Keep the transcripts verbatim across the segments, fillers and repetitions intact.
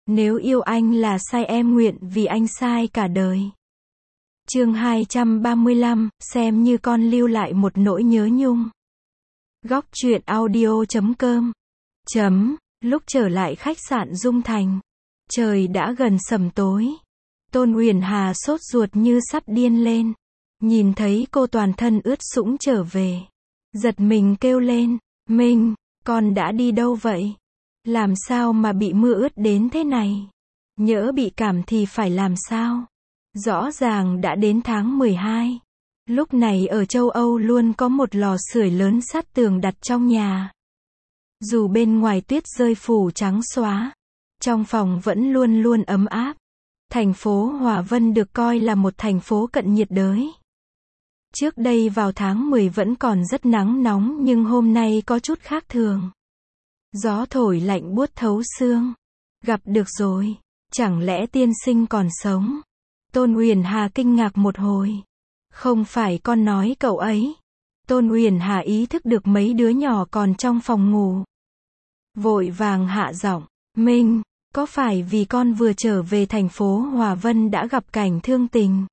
Nếu yêu anh là sai em nguyện vì anh sai cả đời. Chương hai trăm ba mươi lăm, xem như con lưu lại một nỗi nhớ nhung. Góc truyện audio chấm com. Chấm, lúc trở lại khách sạn Dung Thành. Trời đã gần sầm tối. Tôn Uyển Hà sốt ruột như sắp điên lên. Nhìn thấy cô toàn thân ướt sũng trở về. Giật mình kêu lên, Minh, con đã đi đâu vậy? Làm sao mà bị mưa ướt đến thế này? Nhỡ bị cảm thì phải làm sao? Rõ ràng đã đến tháng mười hai. Lúc này ở châu Âu luôn có một lò sưởi lớn sát tường đặt trong nhà. Dù bên ngoài tuyết rơi phủ trắng xóa, trong phòng vẫn luôn luôn ấm áp. Thành phố Hòa Vân được coi là một thành phố cận nhiệt đới. Trước đây vào tháng mười vẫn còn rất nắng nóng nhưng hôm nay có chút khác thường. Gió thổi lạnh buốt thấu xương. Gặp được rồi, chẳng lẽ tiên sinh còn sống? Tôn Uyển Hà kinh ngạc một hồi. Không phải con nói cậu ấy. Tôn Uyển Hà ý thức được mấy đứa nhỏ còn trong phòng ngủ. Vội vàng hạ giọng, Minh, có phải vì con vừa trở về thành phố Hòa Vân đã gặp cảnh thương tình,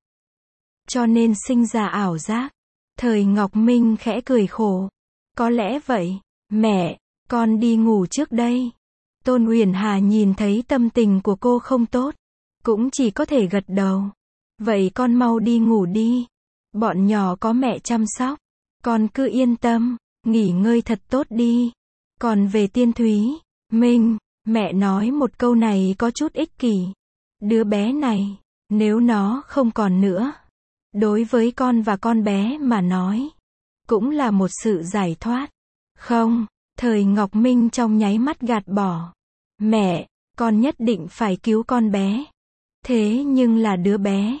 cho nên sinh ra ảo giác? Thời Ngọc Minh khẽ cười khổ. Có lẽ vậy. Mẹ, con đi ngủ trước đây. Tôn Uyển Hà nhìn thấy tâm tình của cô không tốt, cũng chỉ có thể gật đầu. Vậy con mau đi ngủ đi. Bọn nhỏ có mẹ chăm sóc. Con cứ yên tâm, nghỉ ngơi thật tốt đi. Còn về Tiên Thúy, Minh, mẹ nói một câu này có chút ích kỷ. Đứa bé này, nếu nó không còn nữa, đối với con và con bé mà nói, cũng là một sự giải thoát. Không, Thời Ngọc Minh trong nháy mắt gạt bỏ. Mẹ, con nhất định phải cứu con bé. Thế nhưng là đứa bé.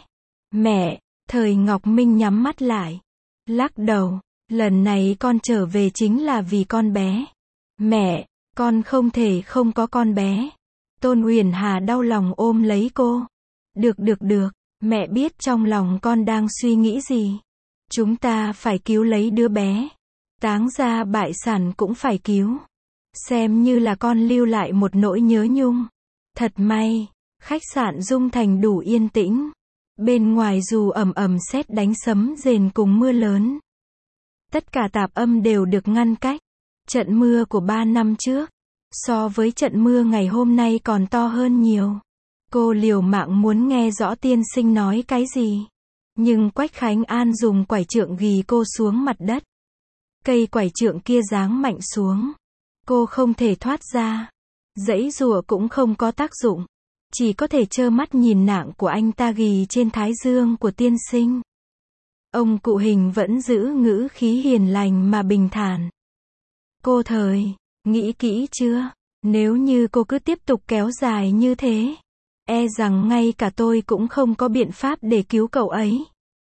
Mẹ, Thời Ngọc Minh nhắm mắt lại. Lắc đầu, lần này con trở về chính là vì con bé. Mẹ, con không thể không có con bé. Tôn Uyển Hà đau lòng ôm lấy cô. Được được được, mẹ biết trong lòng con đang suy nghĩ gì. Chúng ta phải cứu lấy đứa bé. Táng ra bại sản cũng phải cứu. Xem như là con lưu lại một nỗi nhớ nhung. Thật may, khách sạn Dung Thành đủ yên tĩnh. Bên ngoài dù ầm ầm sét đánh sấm rền cùng mưa lớn, tất cả tạp âm đều được ngăn cách. Trận mưa của ba năm trước, so với trận mưa ngày hôm nay còn to hơn nhiều. Cô liều mạng muốn nghe rõ tiên sinh nói cái gì. Nhưng Quách Khánh An dùng quải trượng ghì cô xuống mặt đất. Cây quải trượng kia giáng mạnh xuống. Cô không thể thoát ra. Giãy giụa cũng không có tác dụng. Chỉ có thể trơ mắt nhìn nạng của anh ta ghì trên thái dương của tiên sinh. Ông cụ Hình vẫn giữ ngữ khí hiền lành mà bình thản. Cô Thời, nghĩ kỹ chưa? Nếu như cô cứ tiếp tục kéo dài như thế, e rằng ngay cả tôi cũng không có biện pháp để cứu cậu ấy.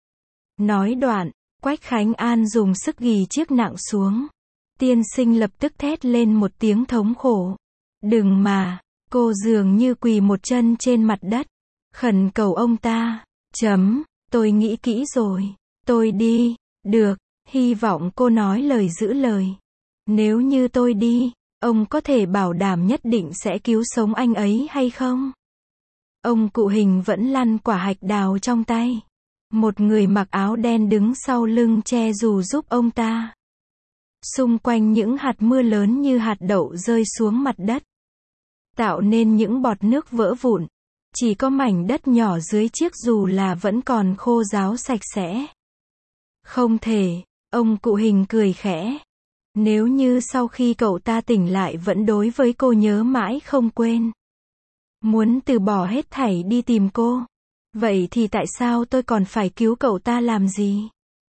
Nói đoạn, Quách Khánh An dùng sức ghì chiếc nạng xuống. Tiên sinh lập tức thét lên một tiếng thống khổ. Đừng mà, cô dường như quỳ một chân trên mặt đất, khẩn cầu ông ta. Chấm, tôi nghĩ kỹ rồi, tôi đi. Được, hy vọng cô nói lời giữ lời. Nếu như tôi đi, ông có thể bảo đảm nhất định sẽ cứu sống anh ấy hay không? Ông cụ Hình vẫn lăn quả hạch đào trong tay. Một người mặc áo đen đứng sau lưng che dù giúp ông ta. Xung quanh những hạt mưa lớn như hạt đậu rơi xuống mặt đất, tạo nên những bọt nước vỡ vụn. Chỉ có mảnh đất nhỏ dưới chiếc dù là vẫn còn khô ráo sạch sẽ. Không thể, ông cụ Hình cười khẽ. Nếu như sau khi cậu ta tỉnh lại vẫn đối với cô nhớ mãi không quên, muốn từ bỏ hết thảy đi tìm cô, vậy thì tại sao tôi còn phải cứu cậu ta làm gì?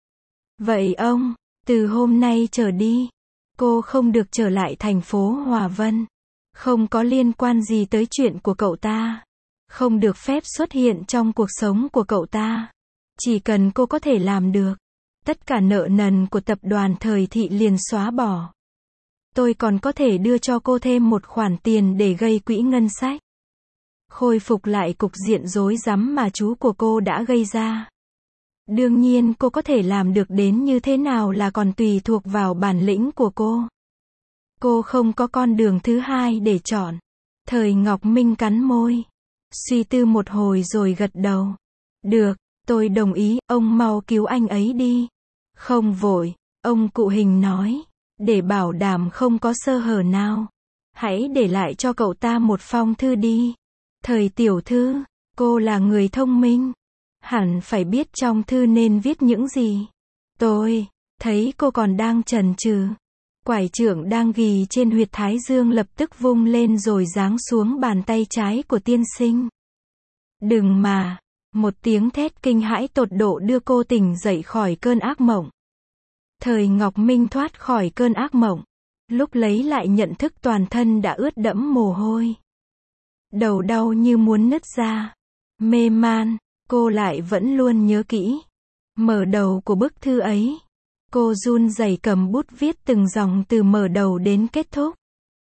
Vậy ông, từ hôm nay trở đi, cô không được trở lại thành phố Hòa Vân. Không có liên quan gì tới chuyện của cậu ta. Không được phép xuất hiện trong cuộc sống của cậu ta. Chỉ cần cô có thể làm được, tất cả nợ nần của tập đoàn Thời Thị liền xóa bỏ. Tôi còn có thể đưa cho cô thêm một khoản tiền để gây quỹ ngân sách. Khôi phục lại cục diện rối rắm mà chú của cô đã gây ra. Đương nhiên cô có thể làm được đến như thế nào là còn tùy thuộc vào bản lĩnh của cô. Cô không có con đường thứ hai để chọn. Thời Ngọc Minh cắn môi. Suy tư một hồi rồi gật đầu. Được, tôi đồng ý, ông mau cứu anh ấy đi. Không vội, ông cụ Hình nói. Để bảo đảm không có sơ hở nào. Hãy để lại cho cậu ta một phong thư đi. Thời tiểu thư, cô là người thông minh. Hẳn phải biết trong thư nên viết những gì. Tôi thấy cô còn đang chần chừ. Quải trưởng đang ghì trên huyệt thái dương lập tức vung lên rồi giáng xuống bàn tay trái của tiên sinh. Đừng mà! Một tiếng thét kinh hãi tột độ đưa cô tỉnh dậy khỏi cơn ác mộng. Thời Ngọc Minh thoát khỏi cơn ác mộng. Lúc lấy lại nhận thức toàn thân đã ướt đẫm mồ hôi. Đầu đau như muốn nứt ra. Mê man, cô lại vẫn luôn nhớ kỹ. Mở đầu của bức thư ấy. Cô run rẩy cầm bút viết từng dòng từ mở đầu đến kết thúc.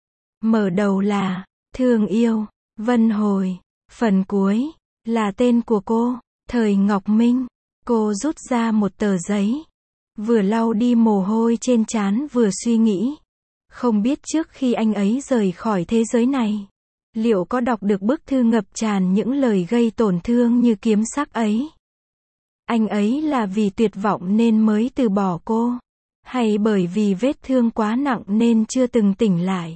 Mở đầu là, thương yêu, Vân Hồi. Phần cuối, là tên của cô, Thời Ngọc Minh. Cô rút ra một tờ giấy. Vừa lau đi mồ hôi trên trán vừa suy nghĩ. Không biết trước khi anh ấy rời khỏi thế giới này, liệu có đọc được bức thư ngập tràn những lời gây tổn thương như kiếm sắc ấy? Anh ấy là vì tuyệt vọng nên mới từ bỏ cô? Hay bởi vì vết thương quá nặng nên chưa từng tỉnh lại?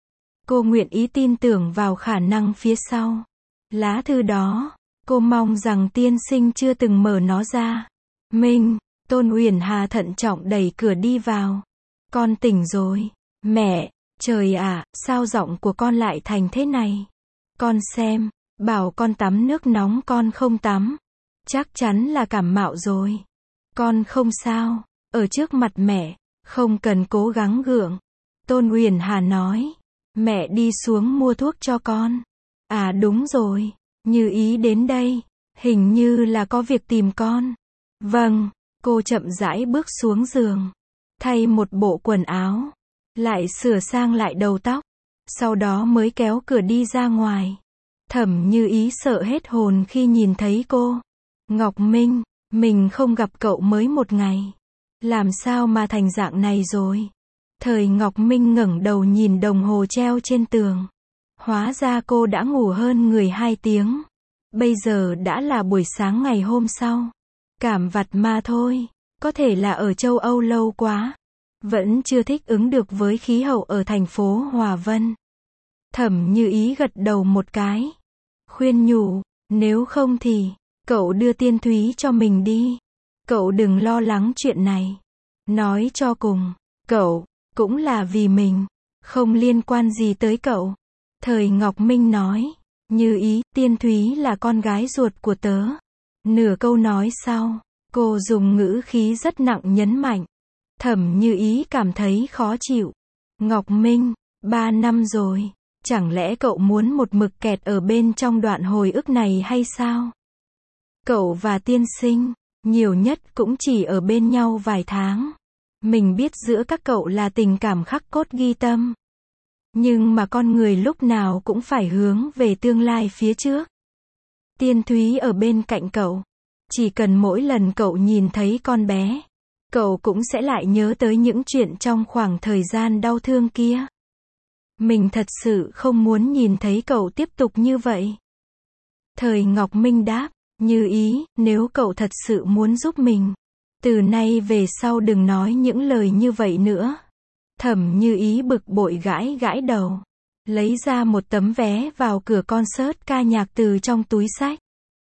Cô nguyện ý tin tưởng vào khả năng phía sau lá thư đó. Cô mong rằng tiên sinh chưa từng mở nó ra. Minh, Tôn Uyển Hà thận trọng đẩy cửa đi vào. Con tỉnh rồi. Mẹ, trời ạ, sao giọng của con lại thành thế này? Con xem, bảo con tắm nước nóng con không tắm. Chắc chắn là cảm mạo rồi. Con không sao, ở trước mặt mẹ, không cần cố gắng gượng. Tôn Uyển Hà nói, mẹ đi xuống mua thuốc cho con. À đúng rồi, Như Ý đến đây, hình như là có việc tìm con. Vâng, cô chậm rãi bước xuống giường, thay một bộ quần áo, lại sửa sang lại đầu tóc, sau đó mới kéo cửa đi ra ngoài. Thẩm Như Ý sợ hết hồn khi nhìn thấy cô. Ngọc Minh, mình không gặp cậu mới một ngày. Làm sao mà thành dạng này rồi? Thời Ngọc Minh ngẩng đầu nhìn đồng hồ treo trên tường. Hóa ra cô đã ngủ hơn người hai tiếng. Bây giờ đã là buổi sáng ngày hôm sau. Cảm vặt mà thôi. Có thể là ở châu Âu lâu quá. Vẫn chưa thích ứng được với khí hậu ở thành phố Hòa Vân. Thẩm Như Ý gật đầu một cái. Khuyên nhủ, nếu không thì, cậu đưa Tiên Thúy cho mình đi. Cậu đừng lo lắng chuyện này. Nói cho cùng, cậu, cũng là vì mình. Không liên quan gì tới cậu. Thời Ngọc Minh nói, Như Ý, Tiên Thúy là con gái ruột của tớ. Nửa câu nói sau, cô dùng ngữ khí rất nặng nhấn mạnh. Thẩm Như Ý cảm thấy khó chịu. Ngọc Minh, ba năm rồi. Chẳng lẽ cậu muốn một mực kẹt ở bên trong đoạn hồi ức này hay sao? Cậu và tiên sinh, nhiều nhất cũng chỉ ở bên nhau vài tháng. Mình biết giữa các cậu là tình cảm khắc cốt ghi tâm. Nhưng mà con người lúc nào cũng phải hướng về tương lai phía trước. Tiên Thúy ở bên cạnh cậu. Chỉ cần mỗi lần cậu nhìn thấy con bé, cậu cũng sẽ lại nhớ tới những chuyện trong khoảng thời gian đau thương kia. Mình thật sự không muốn nhìn thấy cậu tiếp tục như vậy. Thời Ngọc Minh đáp, Như Ý, nếu cậu thật sự muốn giúp mình, từ nay về sau đừng nói những lời như vậy nữa. Thẩm Như Ý bực bội gãi gãi đầu, lấy ra một tấm vé vào cửa concert ca nhạc từ trong túi xách.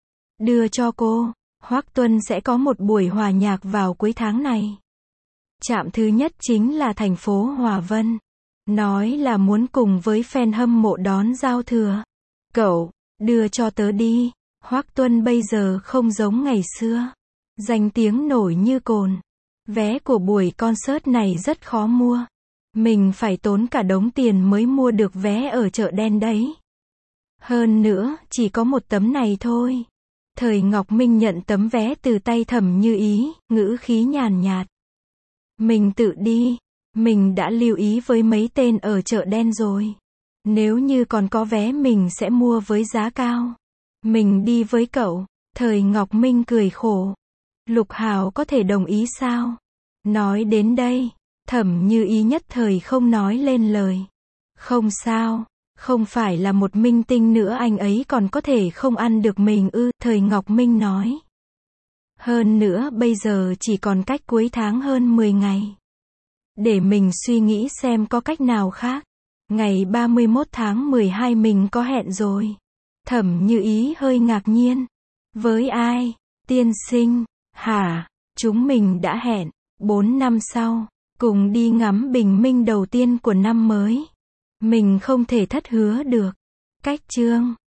Đưa cho cô, Hoắc Tuân sẽ có một buổi hòa nhạc vào cuối tháng này. Trạm thứ nhất chính là thành phố Hòa Vân. Nói là muốn cùng với fan hâm mộ đón giao thừa. Cậu, đưa cho tớ đi. Hoắc Tuân bây giờ không giống ngày xưa. Danh tiếng nổi như cồn. Vé của buổi concert này rất khó mua. Mình phải tốn cả đống tiền mới mua được vé ở chợ đen đấy. Hơn nữa, chỉ có một tấm này thôi. Thời Ngọc Minh nhận tấm vé từ tay Thẩm Như Ý, ngữ khí nhàn nhạt. Mình tự đi. Mình đã lưu ý với mấy tên ở chợ đen rồi. Nếu như còn có vé mình sẽ mua với giá cao. Mình đi với cậu. Thời Ngọc Minh cười khổ. Lục Hào có thể đồng ý sao? Nói đến đây, Thẩm Như Ý nhất thời không nói lên lời. Không sao, Không phải là một minh tinh nữa anh ấy còn có thể không ăn được mình ư, Thời Ngọc Minh nói. Hơn nữa bây giờ chỉ còn cách cuối tháng hơn mười ngày. Để mình suy nghĩ xem có cách nào khác. Ngày ba mươi mốt tháng mười hai mình có hẹn rồi. Thẩm Như Ý hơi ngạc nhiên. Với ai? Tiên sinh. Hả? Chúng mình đã hẹn. Bốn năm sau. Cùng đi ngắm bình minh đầu tiên của năm mới. Mình không thể thất hứa được. Cách chương